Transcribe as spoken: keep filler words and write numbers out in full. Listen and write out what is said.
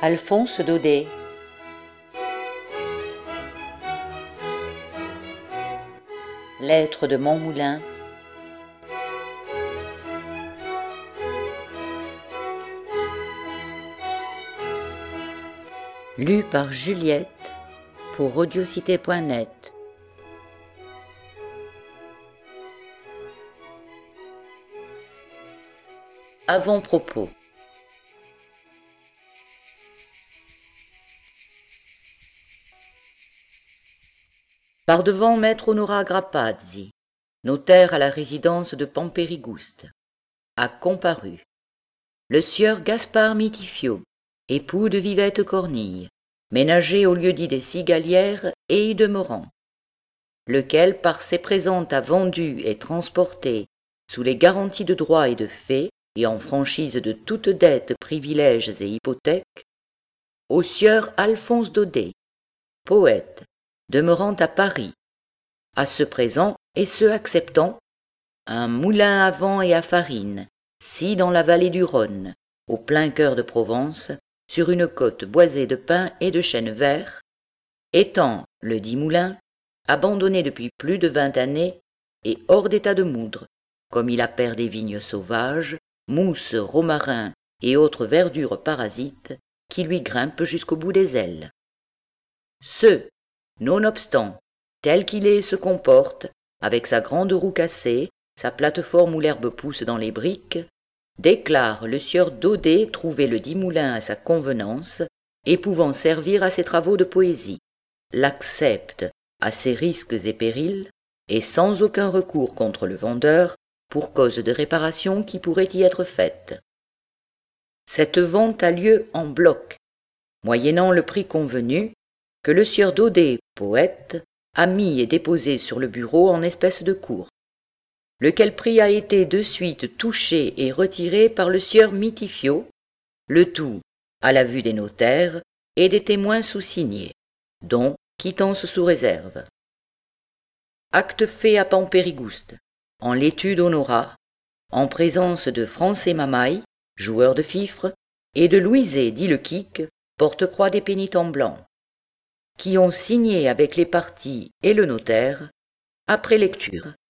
Alphonse Daudet. Lettre de Montmoulin. Lu par Juliette pour audiocité point net. Avant-propos. Par devant maître Honorat Grapazzi, notaire à la résidence de Pampérigouste, a comparu le sieur Gaspard Mitifio, époux de Vivette Cornille, ménager au lieu-dit des Cigalières et y demeurant, lequel par ses présents a vendu et transporté, sous les garanties de droit et de fait, et en franchise de toute dette, privilèges et hypothèques, au sieur Alphonse Daudet, poète, demeurant à Paris, à ce présent et ce acceptant, un moulin à vent et à farine, si dans la vallée du Rhône, au plein cœur de Provence, sur une côte boisée de pins et de chênes verts, étant, le dit moulin, abandonné depuis plus de vingt années et hors d'état de moudre, comme il appert des vignes sauvages, mousses, romarins et autres verdures parasites qui lui grimpent jusqu'au bout des ailes. Ce, nonobstant, tel qu'il est se comporte, avec sa grande roue cassée, sa plateforme où l'herbe pousse dans les briques, déclare le sieur Daudet trouver le dit moulin à sa convenance et pouvant servir à ses travaux de poésie, l'accepte à ses risques et périls, et sans aucun recours contre le vendeur, pour cause de réparation qui pourrait y être faite. Cette vente a lieu en bloc, moyennant le prix convenu, que le sieur Daudet, poète, a mis et déposé sur le bureau en espèces de cours, lequel prix a été de suite touché et retiré par le sieur Mitifio, le tout à la vue des notaires et des témoins sous-signés, dont quittance sous réserve. Acte fait à Pampérigouste, en l'étude Honorat, en présence de Francé Mamaille, joueur de fifre, et de Louiset dit le Quic, porte-croix des pénitents blancs, qui ont signé avec les parties et le notaire, après lecture.